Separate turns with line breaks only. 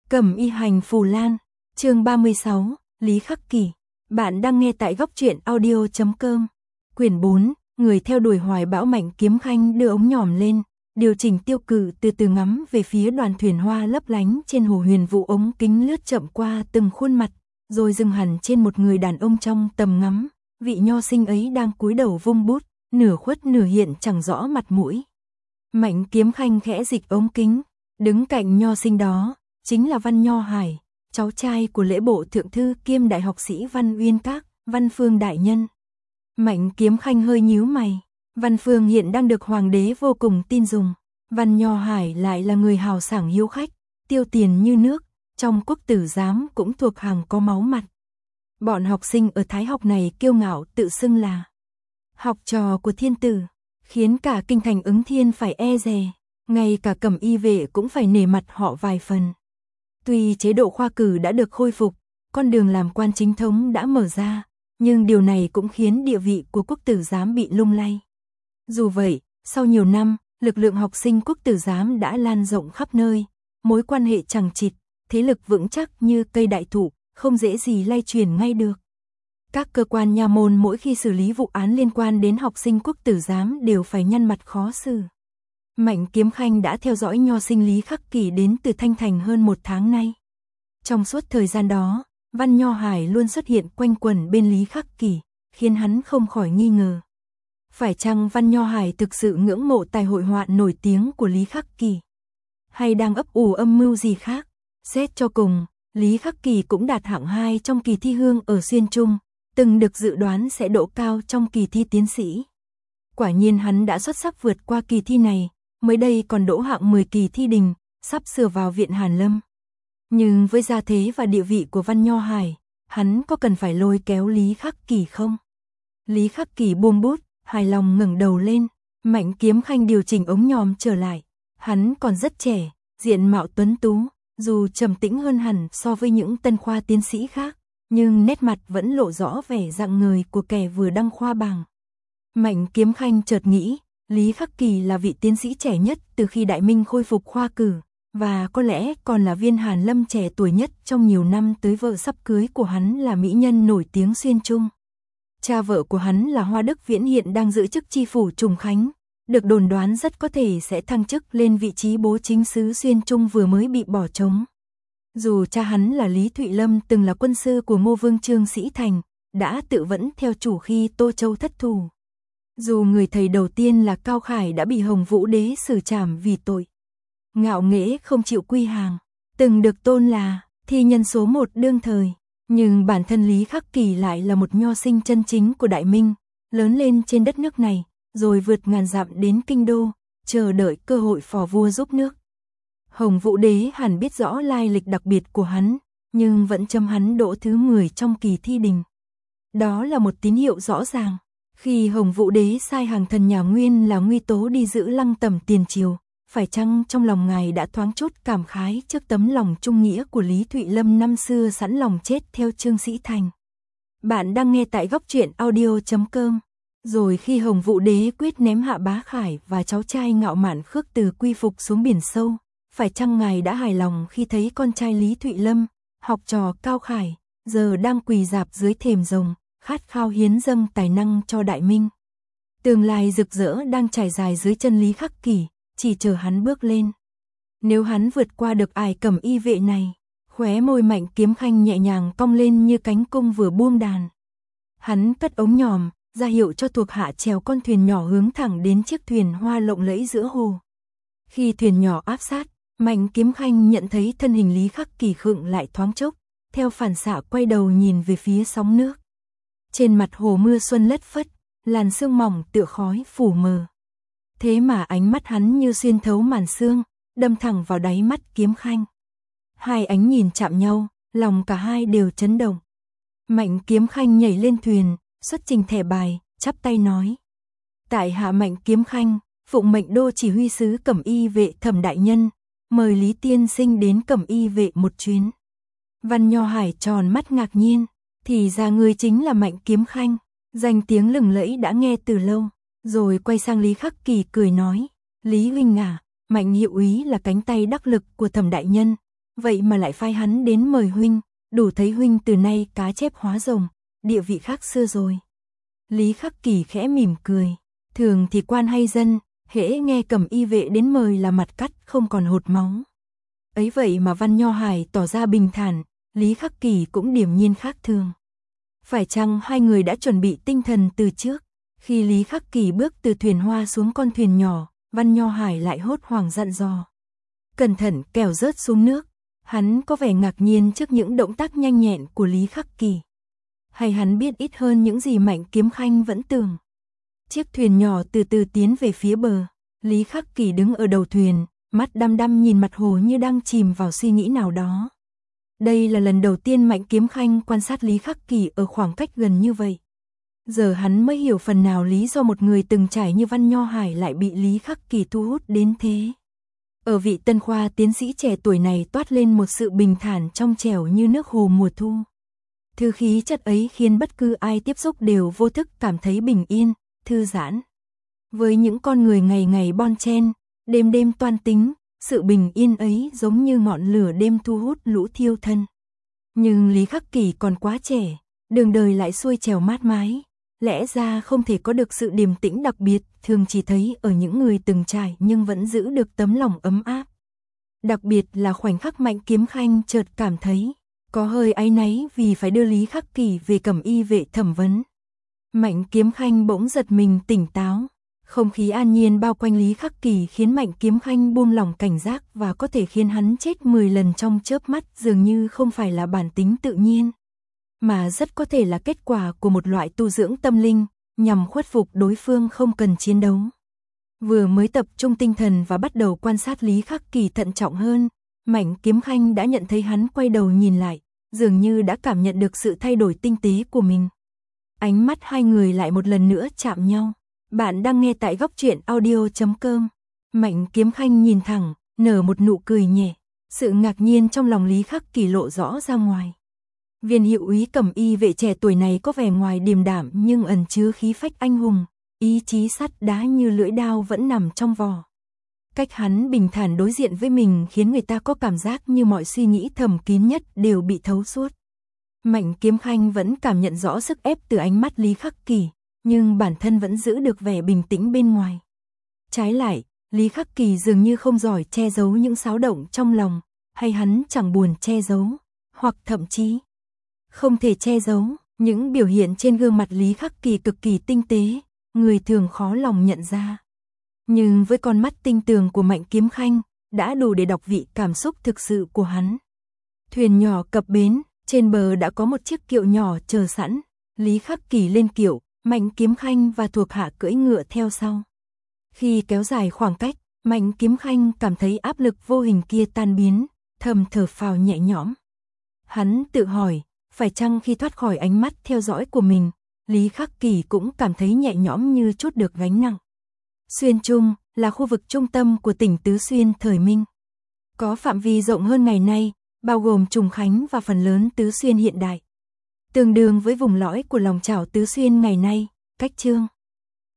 Cẩm y hành phù lan, chương 36, Lý Khắc Kỷ. Bạn đang nghe tại góc truyện audio.com. Quyển 4, người theo đuổi hoài bão. Mạnh Kiếm Khanh đưa ống nhòm lên, điều chỉnh tiêu cự, từ từ ngắm về phía đoàn thuyền hoa lấp lánh trên hồ huyền vụ. Ống kính lướt chậm qua từng khuôn mặt, rồi dừng hẳn trên một người đàn ông trong tầm ngắm. Vị nho sinh ấy đang cúi đầu vung bút, nửa khuất nửa hiện chẳng rõ mặt mũi. Mạnh Kiếm Khanh khẽ dịch ống kính, đứng cạnh nho sinh đó chính là Văn Nho Hải, cháu trai của lễ bộ thượng thư kiêm đại học sĩ Văn Uyên Các, Văn Phương đại nhân. Mạnh Kiếm Khanh hơi nhíu mày, Văn Phương hiện đang được hoàng đế vô cùng tin dùng, Văn Nho Hải lại là người hào sảng hiếu khách, tiêu tiền như nước, trong quốc tử giám cũng thuộc hàng có máu mặt. Bọn học sinh ở Thái học này kiêu ngạo tự xưng là học trò của thiên tử, khiến cả kinh thành Ứng Thiên phải e dè, ngay cả Cẩm y vệ cũng phải nể mặt họ vài phần. Tuy chế độ khoa cử đã được khôi phục, con đường làm quan chính thống đã mở ra, nhưng điều này cũng khiến địa vị của quốc tử giám bị lung lay. Dù vậy, sau nhiều năm, lực lượng học sinh quốc tử giám đã lan rộng khắp nơi, mối quan hệ chằng chịt, thế lực vững chắc như cây đại thụ, không dễ gì lay chuyển ngay được. Các cơ quan nha môn mỗi khi xử lý vụ án liên quan đến học sinh quốc tử giám đều phải nhăn mặt khó xử. Mạnh Kiếm Khanh đã theo dõi nho sinh Lý Khắc Kỷ đến từ Thanh Thành hơn 1 tháng nay. Trong suốt thời gian đó, Văn Nho Hải luôn xuất hiện quanh quẩn bên Lý Khắc Kỷ, khiến hắn không khỏi nghi ngờ. Phải chăng Văn Nho Hải thực sự ngưỡng mộ tài hội họa nổi tiếng của Lý Khắc Kỷ? Hay đang ấp ủ âm mưu gì khác? Xét cho cùng, Lý Khắc Kỷ cũng đạt hạng 2 trong kỳ thi hương ở Xuyên Trung, từng được dự đoán sẽ đỗ cao trong kỳ thi tiến sĩ. Quả nhiên hắn đã xuất sắc vượt qua kỳ thi này, mới đây còn đỗ hạng 10 kỳ thi đình, sắp sửa vào viện Hàn Lâm. Nhưng với gia thế và địa vị của Văn Nho Hải, hắn có cần phải lôi kéo Lý Khắc Kỷ không? Lý Khắc Kỷ buông bút, hài lòng ngẩng đầu lên, Mạnh Kiếm Khanh điều chỉnh ống nhòm trở lại. Hắn còn rất trẻ, diện mạo tuấn tú, dù trầm tĩnh hơn hẳn so với những tân khoa tiến sĩ khác, nhưng nét mặt vẫn lộ rõ vẻ rạng ngời của kẻ vừa đăng khoa bảng. Mạnh Kiếm Khanh chợt nghĩ, Lý Khắc Kỷ là vị tiến sĩ trẻ nhất từ khi Đại Minh khôi phục khoa cử, và có lẽ còn là viên Hàn Lâm trẻ tuổi nhất trong nhiều năm tới. Vợ sắp cưới của hắn là mỹ nhân nổi tiếng Xuyên Trung. Cha vợ của hắn là Hoa Đức Viễn hiện đang giữ chức tri phủ Trùng Khánh, được đồn đoán rất có thể sẽ thăng chức lên vị trí bố chính sứ Xuyên Trung vừa mới bị bỏ trống. Dù cha hắn là Lý Thụy Lâm từng là quân sư của Ngô Vương Trương Sĩ Thành, đã tự vẫn theo chủ khi Tô Châu thất thủ. Dù người thầy đầu tiên là Cao Khải đã bị Hồng Vũ Đế xử trảm vì tội ngạo nghễ không chịu quy hàng, từng được tôn là thi nhân số 1 đương thời, nhưng bản thân Lý Khắc Kỷ lại là một nho sinh chân chính của Đại Minh, lớn lên trên đất nước này, rồi vượt ngàn dặm đến kinh đô, chờ đợi cơ hội phò vua giúp nước. Hồng Vũ Đế hẳn biết rõ lai lịch đặc biệt của hắn, nhưng vẫn châm hắn đỗ thứ 10 trong kỳ thi đình. Đó là một tín hiệu rõ ràng. Khi Hồng Vũ Đế sai hàng thần nhà Nguyên là Nguy Tố đi giữ Lăng Tẩm tiền triều, phải chăng trong lòng ngài đã thoáng chút cảm khái trước tấm lòng trung nghĩa của Lý Thụy Lâm năm xưa sẵn lòng chết theo Trương Sĩ Thành? Bạn đang nghe tại góc truyện audio.com. Rồi khi Hồng Vũ Đế quyết ném hạ Bá Khải và cháu trai ngạo mạn Khước Từ quy phục xuống biển sâu, phải chăng ngài đã hài lòng khi thấy con trai Lý Thụy Lâm, học trò Cao Khải, giờ đang quỳ rạp dưới thềm rồng, khát khao hiến dâng tài năng cho Đại Minh? Tương lai rực rỡ đang trải dài dưới chân Lý Khắc Kỷ, chỉ chờ hắn bước lên. Nếu hắn vượt qua được ải Cẩm y vệ này, khóe môi Mạnh Kiếm Khanh nhẹ nhàng cong lên như cánh cung vừa buông đàn. Hắn cất ống nhòm, ra hiệu cho thuộc hạ chèo con thuyền nhỏ hướng thẳng đến chiếc thuyền hoa lộng lẫy giữa hồ. Khi thuyền nhỏ áp sát, Mạnh Kiếm Khanh nhận thấy thân hình Lý Khắc Kỷ khựng lại thoáng chốc, theo phản xạ quay đầu nhìn về phía sóng nước. Trên mặt hồ mưa xuân lất phất, làn sương mỏng tựa khói phủ mờ. Thế mà ánh mắt hắn như xuyên thấu màn sương, đâm thẳng vào đáy mắt Kiếm Khanh. Hai ánh nhìn chạm nhau, lòng cả hai đều chấn động. Mạnh Kiếm Khanh nhảy lên thuyền, xuất trình thẻ bài, chắp tay nói: Tại hạ Mạnh Kiếm Khanh, phụng mệnh đô chỉ huy sứ Cẩm y vệ Thẩm đại nhân, mời Lý tiên sinh đến Cẩm y vệ một chuyến. Văn Nho Hải tròn mắt ngạc nhiên, thì ra người chính là Mạnh Kiếm Khanh, danh tiếng lừng lẫy đã nghe từ lâu. Rồi quay sang Lý Khắc Kỷ cười nói: Lý huynh à, Mạnh hiệu úy là cánh tay đắc lực của Thẩm đại nhân, vậy mà lại phái hắn đến mời huynh, đủ thấy huynh từ nay cá chép hóa rồng, địa vị khác xưa rồi. Lý Khắc Kỳ khẽ mỉm cười, thường thì quan hay dân, hễ nghe Cẩm Y vệ đến mời là mặt cắt không còn hột máu. Ấy vậy mà Văn Nho Hải tỏ ra bình thản, Lý Khắc Kỳ cũng điềm nhiên khác thường. Phải chăng hai người đã chuẩn bị tinh thần từ trước? Khi Lý Khắc Kỳ bước từ thuyền hoa xuống con thuyền nhỏ, Văn Nho Hải lại hốt hoảng dặn dò. Cẩn thận kẻo rớt xuống nước. Hắn có vẻ ngạc nhiên trước những động tác nhanh nhẹn của Lý Khắc Kỳ. Hay hắn biết ít hơn những gì Mạnh Kiếm Khanh vẫn tưởng. Chiếc thuyền nhỏ từ từ tiến về phía bờ. Lý Khắc Kỳ đứng ở đầu thuyền, mắt đăm đăm nhìn mặt hồ như đang chìm vào suy nghĩ nào đó. Đây là lần đầu tiên Mạnh Kiếm Khanh quan sát Lý Khắc Kỳ ở khoảng cách gần như vậy. Giờ hắn mới hiểu phần nào lý do một người từng trải như Văn Nho Hải lại bị Lý Khắc Kỳ thu hút đến thế. Ở vị tân khoa tiến sĩ trẻ tuổi này toát lên một sự bình thản trong trẻo như nước hồ mùa thu. Thứ khí chất ấy khiến bất cứ ai tiếp xúc đều vô thức cảm thấy bình yên, thư giãn. Với những con người ngày ngày bon chen, đêm đêm toan tính, sự bình yên ấy giống như ngọn lửa đêm thu hút lũ thiêu thân. Nhưng Lý Khắc Kỳ còn quá trẻ, đường đời lại xuôi trèo mát mái, lẽ ra không thể có được sự điềm tĩnh đặc biệt, thường chỉ thấy ở những người từng trải nhưng vẫn giữ được tấm lòng ấm áp. Đặc biệt là khoảnh khắc Mạnh Kiếm Khanh chợt cảm thấy có hơi áy náy vì phải đưa Lý Khắc Kỳ về Cẩm Y vệ thẩm vấn. Mạnh Kiếm Khanh bỗng giật mình tỉnh táo, không khí an nhiên bao quanh Lý Khắc Kỳ khiến Mạnh Kiếm Khanh buông lỏng cảnh giác và có thể khiến hắn chết 10 lần trong chớp mắt, dường như không phải là bản tính tự nhiên, mà rất có thể là kết quả của một loại tu dưỡng tâm linh, nhằm khuất phục đối phương không cần chiến đấu. Vừa mới tập trung tinh thần và bắt đầu quan sát Lý Khắc Kỳ thận trọng hơn, Mạnh Kiếm Khanh đã nhận thấy hắn quay đầu nhìn lại, dường như đã cảm nhận được sự thay đổi tinh tế của mình. Ánh mắt hai người lại một lần nữa chạm nhau. Bạn đang nghe tại góc truyện audio.com. Mạnh Kiếm Khanh nhìn thẳng, nở một nụ cười nhẹ, sự ngạc nhiên trong lòng Lý Khắc Kỳ lộ rõ ra ngoài. Viên hiệu úy Cẩm Y vệ trẻ tuổi này có vẻ ngoài điềm đạm nhưng ẩn chứa khí phách anh hùng, ý chí sắt đá như lưỡi đao vẫn nằm trong vỏ. Cách hắn bình thản đối diện với mình khiến người ta có cảm giác như mọi suy nghĩ thầm kín nhất đều bị thấu suốt. Mạnh Kiếm Khanh vẫn cảm nhận rõ sức ép từ ánh mắt Lý Khắc Kỳ, nhưng bản thân vẫn giữ được vẻ bình tĩnh bên ngoài. Trái lại, Lý Khắc Kỳ dường như không giỏi che giấu những xáo động trong lòng, hay hắn chẳng buồn che giấu, hoặc thậm chí không thể che giấu. Những biểu hiện trên gương mặt Lý Khắc Kỳ cực kỳ tinh tế, người thường khó lòng nhận ra. Nhưng với con mắt tinh tường của Mạnh Kiếm Khanh, đã đủ để đọc vị cảm xúc thực sự của hắn. Thuyền nhỏ cập bến, trên bờ đã có một chiếc kiệu nhỏ chờ sẵn. Lý Khắc Kỳ lên kiệu, Mạnh Kiếm Khanh và thuộc hạ cưỡi ngựa theo sau. Khi kéo dài khoảng cách, Mạnh Kiếm Khanh cảm thấy áp lực vô hình kia tan biến, thầm thở phào nhẹ nhõm. Hắn tự hỏi, phải chăng khi thoát khỏi ánh mắt theo dõi của mình, Lý Khắc Kỳ cũng cảm thấy nhẹ nhõm như trút được gánh nặng. Xuyên Trung là khu vực trung tâm của tỉnh Tứ Xuyên thời Minh. Có phạm vi rộng hơn ngày nay, bao gồm Trùng Khánh và phần lớn Tứ Xuyên hiện đại. Tương đương với vùng lõi của lòng chảo Tứ Xuyên ngày nay, cách Chương.